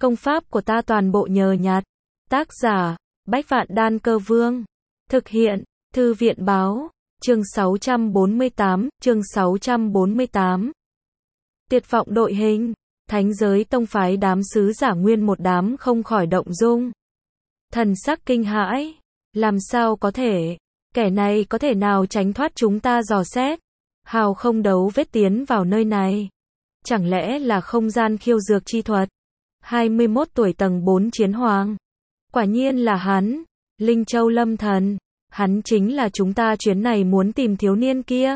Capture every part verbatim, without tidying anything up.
Công pháp của ta toàn bộ nhờ nhặt. Tác giả, Bách Vạn Đan Cơ Vương. Thực hiện, Thư viện báo, chương sáu trăm bốn mươi tám, chương sáu trăm bốn mươi tám. Tuyệt vọng đội hình, thánh giới tông phái đám sứ giả nguyên một đám không khỏi động dung. Thần sắc kinh hãi, làm sao có thể, kẻ này có thể nào tránh thoát chúng ta dò xét, hào không đấu vết tiến vào nơi này. Chẳng lẽ là không gian khiêu dược chi thuật? hai mươi mốt tuổi tầng bốn chiến hoàng. Quả nhiên là hắn, Linh Châu Lâm Thần, hắn chính là chúng ta chuyến này muốn tìm thiếu niên kia.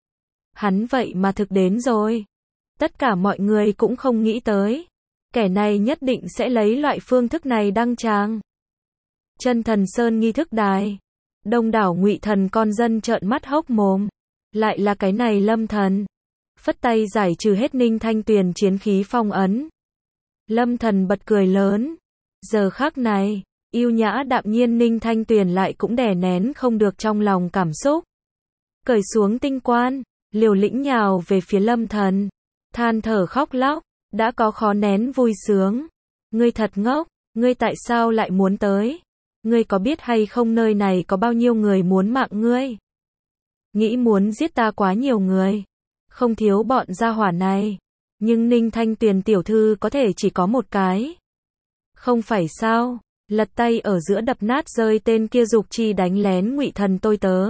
Hắn vậy mà thực đến rồi. Tất cả mọi người cũng không nghĩ tới, kẻ này nhất định sẽ lấy loại phương thức này đăng tràng. Chân Thần Sơn nghi thức đài, đông đảo Ngụy Thần con dân trợn mắt hốc mồm, lại là cái này Lâm Thần. Phất tay giải trừ hết Ninh Thanh Tuyền chiến khí phong ấn. Lâm Thần bật cười lớn. Giờ khắc này, yêu nhã đạm nhiên Ninh Thanh Tuyền lại cũng đè nén không được trong lòng cảm xúc. Cởi xuống tinh quan, liều lĩnh nhào về phía Lâm Thần, than thở khóc lóc, đã có khó nén vui sướng. Ngươi thật ngốc, ngươi tại sao lại muốn tới? Ngươi có biết hay không nơi này có bao nhiêu người muốn mạng ngươi? Nghĩ muốn giết ta quá nhiều người, không thiếu bọn gia hỏa này, nhưng Ninh Thanh Tuyền tiểu thư có thể chỉ có một cái. Không phải sao? Lật tay ở giữa đập nát rơi tên kia dục chi đánh lén Ngụy Thần tôi tớ.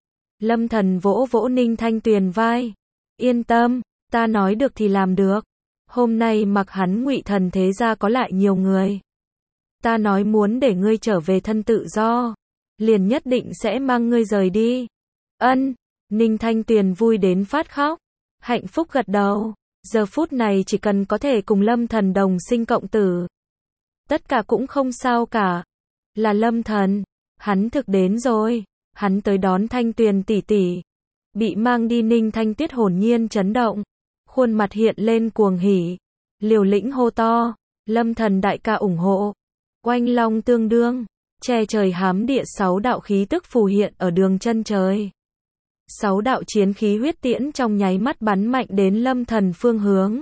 Lâm Thần vỗ vỗ Ninh Thanh Tuyền vai. Yên tâm, ta nói được thì làm được. Hôm nay mặc hắn Ngụy Thần thế ra có lại nhiều người. Ta nói muốn để ngươi trở về thân tự do, liền nhất định sẽ mang ngươi rời đi. Ân, Ninh Thanh Tuyền vui đến phát khóc. Hạnh phúc gật đầu. Giờ phút này chỉ cần có thể cùng Lâm Thần đồng sinh cộng tử, tất cả cũng không sao cả. Là Lâm Thần, hắn thực đến rồi, hắn tới đón Thanh Tuyền tỷ tỷ. Bị mang đi Ninh Thanh Tuyết hồn nhiên chấn động, khuôn mặt hiện lên cuồng hỉ, liều lĩnh hô to, Lâm Thần đại ca ủng hộ. Oanh long tương đương, che trời hám địa sáu đạo khí tức phù hiện ở đường chân trời. Sáu đạo chiến khí huyết tiễn trong nháy mắt bắn mạnh đến Lâm Thần phương hướng.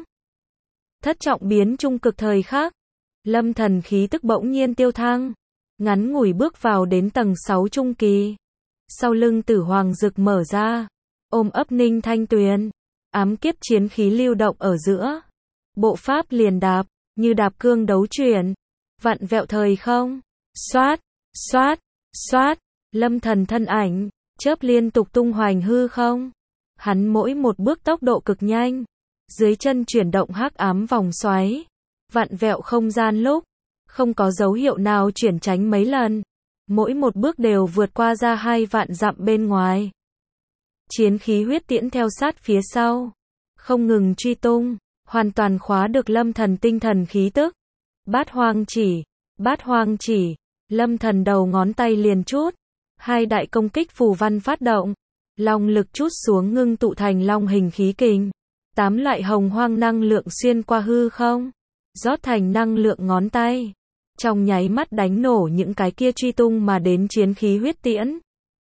Thất trọng biến trung cực thời khắc, Lâm Thần khí tức bỗng nhiên tiêu thăng, ngắn ngủi bước vào đến tầng sáu trung kỳ. Sau lưng Tử Hoàng Dực mở ra, ôm ấp Ninh Thanh Tuyền, ám kiếp chiến khí lưu động ở giữa. Bộ pháp liền đạp, như đạp cương đấu chuyển, vặn vẹo thời không. Xoát, xoát, xoát, Lâm Thần thân ảnh chớp liên tục tung hoành hư không. Hắn mỗi một bước tốc độ cực nhanh, dưới chân chuyển động hắc ám vòng xoáy, vặn vẹo không gian lúc, không có dấu hiệu nào chuyển tránh mấy lần. Mỗi một bước đều vượt qua ra hai vạn dặm bên ngoài. Chiến khí huyết tiễn theo sát phía sau, không ngừng truy tung, hoàn toàn khóa được Lâm Thần tinh thần khí tức. Bát hoang chỉ, bát hoang chỉ, Lâm Thần đầu ngón tay liền chút. Hai đại công kích phù văn phát động, long lực chút xuống ngưng tụ thành long hình khí kình. Tám loại hồng hoang năng lượng xuyên qua hư không, rót thành năng lượng ngón tay. Trong nháy mắt đánh nổ những cái kia truy tung mà đến chiến khí huyết tiễn.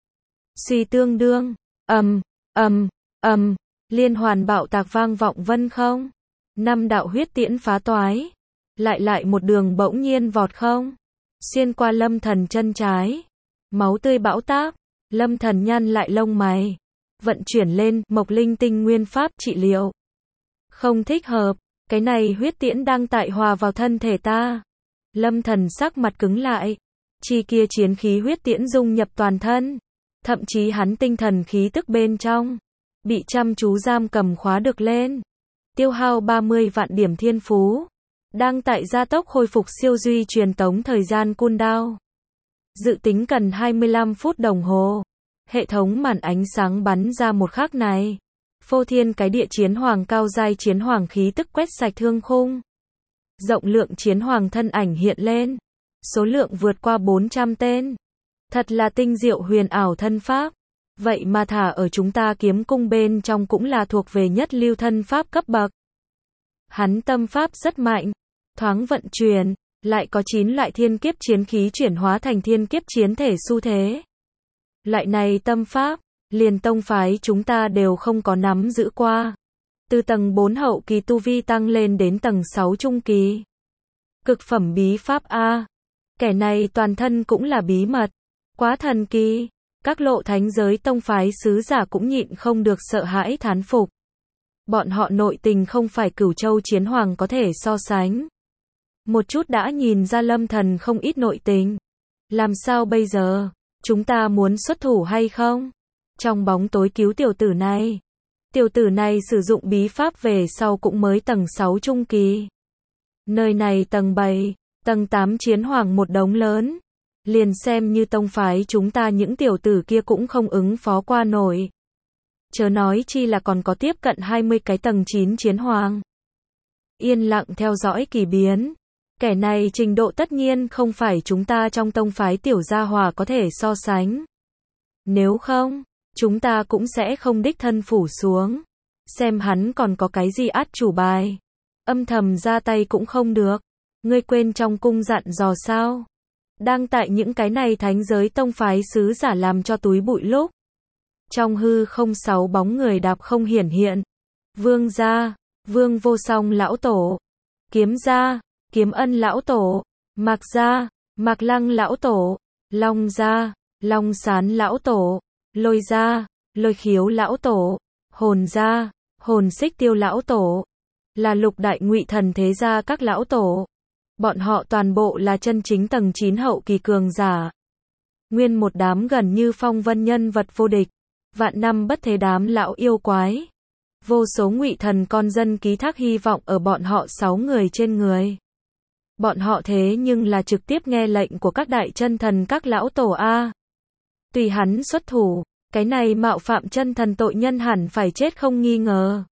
Suy tương đương, ầm, ầm, ầm, liên hoàn bạo tạc vang vọng vân không. Năm đạo huyết tiễn phá toái, lại lại một đường bỗng nhiên vọt không, xuyên qua Lâm Thần chân trái. Máu tươi bão táp, Lâm Thần nhăn lại lông mày, vận chuyển lên Mộc Linh Tinh nguyên pháp trị liệu. Không thích hợp, cái này huyết tiễn đang tại hòa vào thân thể ta. Lâm Thần sắc mặt cứng lại, chi kia chiến khí huyết tiễn dung nhập toàn thân, thậm chí hắn tinh thần khí tức bên trong, bị chăm chú giam cầm khóa được lên. Tiêu hao ba mươi vạn điểm thiên phú, đang tại gia tốc khôi phục siêu duy truyền tống thời gian cooldown. Dự tính cần hai mươi lăm phút đồng hồ. Hệ thống màn ánh sáng bắn ra một khắc này. Phô thiên cái địa chiến hoàng cao giai chiến hoàng khí tức quét sạch thương khung. Rộng lượng chiến hoàng thân ảnh hiện lên. Số lượng vượt qua bốn trăm tên. Thật là tinh diệu huyền ảo thân pháp. Vậy mà thả ở chúng ta kiếm cung bên trong cũng là thuộc về nhất lưu thân pháp cấp bậc. Hắn tâm pháp rất mạnh. Thoáng vận chuyển. Lại có chín loại thiên kiếp chiến khí chuyển hóa thành thiên kiếp chiến thể xu thế. Loại này tâm pháp, liền tông phái chúng ta đều không có nắm giữ qua. Từ tầng bốn hậu kỳ tu vi tăng lên đến tầng sáu trung kỳ. Cực phẩm bí pháp a. Kẻ này toàn thân cũng là bí mật. Quá thần kỳ. Các lộ thánh giới tông phái sứ giả cũng nhịn không được sợ hãi thán phục. Bọn họ nội tình không phải Cửu Châu Chiến Hoàng có thể so sánh. Một chút đã nhìn ra Lâm Thần không ít nội tình. Làm sao bây giờ? Chúng ta muốn xuất thủ hay không? Trong bóng tối cứu tiểu tử này. Tiểu tử này sử dụng bí pháp về sau cũng mới tầng sáu trung kỳ. Nơi này tầng bảy, tầng tám chiến hoàng một đống lớn. Liền xem như tông phái chúng ta những tiểu tử kia cũng không ứng phó qua nổi. Chớ nói chi là còn có tiếp cận hai mươi cái tầng chín chiến hoàng. Yên lặng theo dõi kỳ biến. Kẻ này trình độ tất nhiên không phải chúng ta trong tông phái tiểu gia hòa có thể so sánh. Nếu không, chúng ta cũng sẽ không đích thân phủ xuống. Xem hắn còn có cái gì át chủ bài. Âm thầm ra tay cũng không được. Ngươi quên trong cung dặn dò sao? Đang tại những cái này thánh giới tông phái sứ giả làm cho túi bụi lúc. Trong hư không sáu bóng người đạp không hiển hiện. Vương gia, Vương Vô Song lão tổ. Kiếm gia, Kiếm Ân lão tổ. Mạc gia, Mạc Lăng lão tổ. Long gia, Long Sán lão tổ. Lôi gia, Lôi Khiếu lão tổ. Hồn gia, Hồn Xích Tiêu lão tổ. Là lục đại ngụy thần thế gia các lão tổ. Bọn họ toàn bộ là chân chính tầng chín hậu kỳ cường giả. Nguyên một đám gần như phong vân nhân vật vô địch. Vạn năm bất thế đám lão yêu quái. Vô số ngụy thần con dân ký thác hy vọng ở bọn họ sáu người trên người. Bọn họ thế nhưng là trực tiếp nghe lệnh của các đại chân thần các lão tổ A. Tùy hắn xuất thủ, cái này mạo phạm chân thần tội nhân hẳn phải chết không nghi ngờ.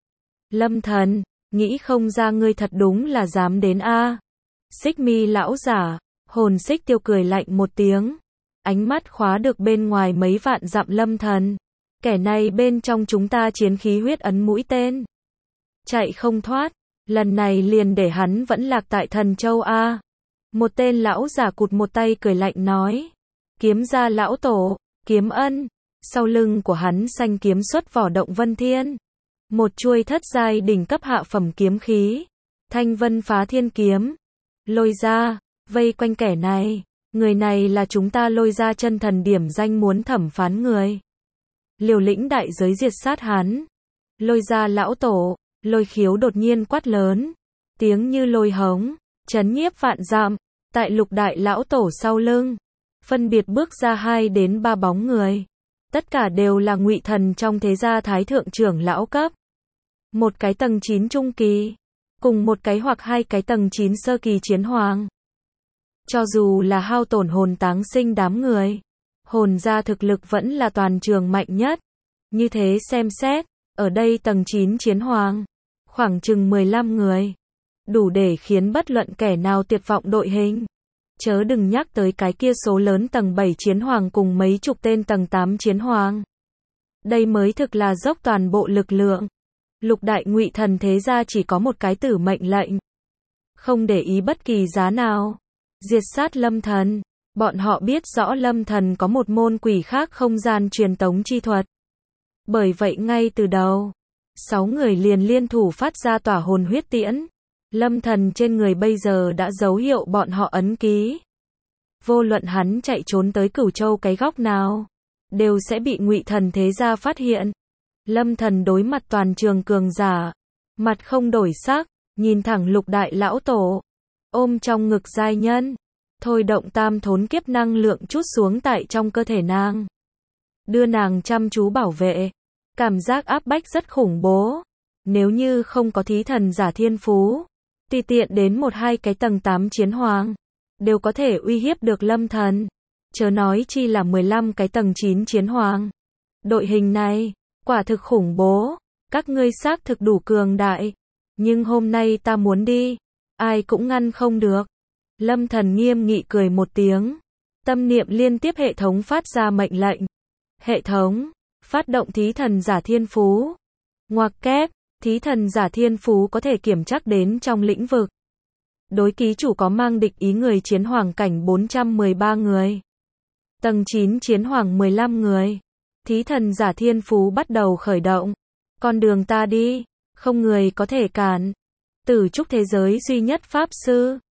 Lâm Thần, nghĩ không ra ngươi thật đúng là dám đến A. Xích Mi lão giả, Hồn Xích Tiêu cười lạnh một tiếng. Ánh mắt khóa được bên ngoài mấy vạn dặm Lâm Thần. Kẻ này bên trong chúng ta chiến khí huyết ấn mũi tên. Chạy không thoát, lần này liền để hắn vẫn lạc tại Thần Châu A. Một tên lão giả cụt một tay cười lạnh nói. Kiếm gia lão tổ, Kiếm Ân. Sau lưng của hắn xanh kiếm xuất vỏ động vân thiên. Một chuôi thất giai đỉnh cấp hạ phẩm kiếm khí. Thanh vân phá thiên kiếm. Lôi ra, vây quanh kẻ này. Người này là chúng ta Lôi ra chân thần điểm danh muốn thẩm phán người. Liều lĩnh đại giới diệt sát hắn. Lôi ra lão tổ, Lôi Khiếu đột nhiên quát lớn. Tiếng như lôi hống, chấn nhiếp vạn dặm. Tại lục đại lão tổ sau lưng. Phân biệt bước ra hai đến ba bóng người. Tất cả đều là ngụy thần trong thế gia thái thượng trưởng lão cấp. Một cái tầng chín trung kỳ. Cùng một cái hoặc hai cái tầng chín sơ kỳ chiến hoàng. Cho dù là hao tổn hồn táng sinh đám người. Hồn gia thực lực vẫn là toàn trường mạnh nhất. Như thế xem xét, ở đây tầng chín chiến hoàng. Khoảng chừng mười lăm người. Đủ để khiến bất luận kẻ nào tuyệt vọng đội hình. Chớ đừng nhắc tới cái kia số lớn tầng bảy chiến hoàng cùng mấy chục tên tầng tám chiến hoàng. Đây mới thực là dốc toàn bộ lực lượng. Lục đại ngụy thần thế gia chỉ có một cái tử mệnh lệnh. Không để ý bất kỳ giá nào. Diệt sát Lâm Thần. Bọn họ biết rõ Lâm Thần có một môn quỷ khác không gian truyền tống chi thuật. Bởi vậy ngay từ đầu, sáu người liền liên thủ phát ra tỏa hồn huyết tiễn. Lâm Thần trên người bây giờ đã dấu hiệu bọn họ ấn ký. Vô luận hắn chạy trốn tới Cửu Châu cái góc nào, đều sẽ bị ngụy thần thế gia phát hiện. Lâm Thần đối mặt toàn trường cường giả, mặt không đổi sắc, nhìn thẳng lục đại lão tổ, ôm trong ngực giai nhân, thôi động tam thốn kiếp năng lượng chút xuống tại trong cơ thể nàng, đưa nàng chăm chú bảo vệ. Cảm giác áp bách rất khủng bố. Nếu như không có thí thần giả thiên phú, tùy tiện đến một hai cái tầng tám chiến hoàng, đều có thể uy hiếp được Lâm Thần. Chớ nói chi là mười lăm cái tầng chín chiến hoàng. Đội hình này, quả thực khủng bố. Các ngươi xác thực đủ cường đại. Nhưng hôm nay ta muốn đi, ai cũng ngăn không được. Lâm Thần nghiêm nghị cười một tiếng. Tâm niệm liên tiếp hệ thống phát ra mệnh lệnh. Hệ thống, phát động thí thần giả thiên phú. Ngoặc kép, thí thần giả thiên phú có thể kiểm trắc đến trong lĩnh vực. Đối ký chủ có mang địch ý người chiến hoàng cảnh bốn trăm mười ba người. Tầng chín chiến hoàng mười lăm người. Thí thần giả thiên phú bắt đầu khởi động. Con đường ta đi, không người có thể cản. Tử trúc thế giới duy nhất pháp sư.